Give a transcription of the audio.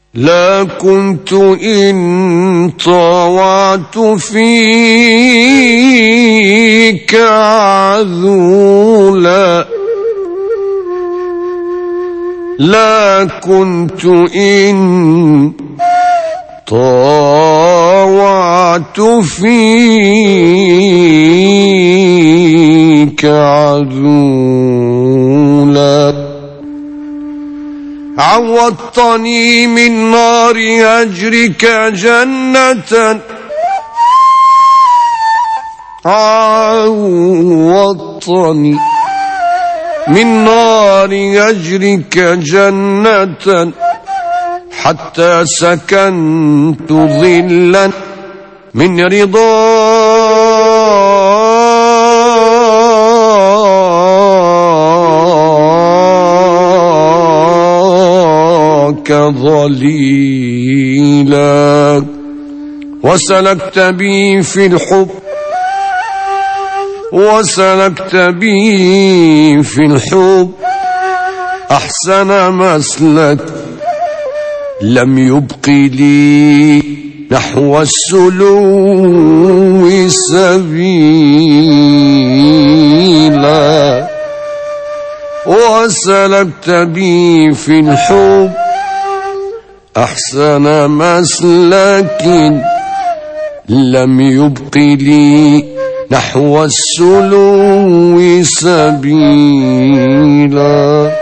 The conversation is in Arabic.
لا كنت إن طوعت فيك عذولا، لا كنت إن طوعت فيك عذولا. عوضتني من نار هجرك جنة، عوضتني من نار هجرك جنة، حتى سكنت ظلا من رضاك ظليلا. وسلكت بي في الحب، وسلكت بي في الحب أحسن مسلك، لم يبق لي نحو السلو سبيلا. وسلكت بي في الحب أحسن مسلك، لم يبق لي نحو السلو سبيلا.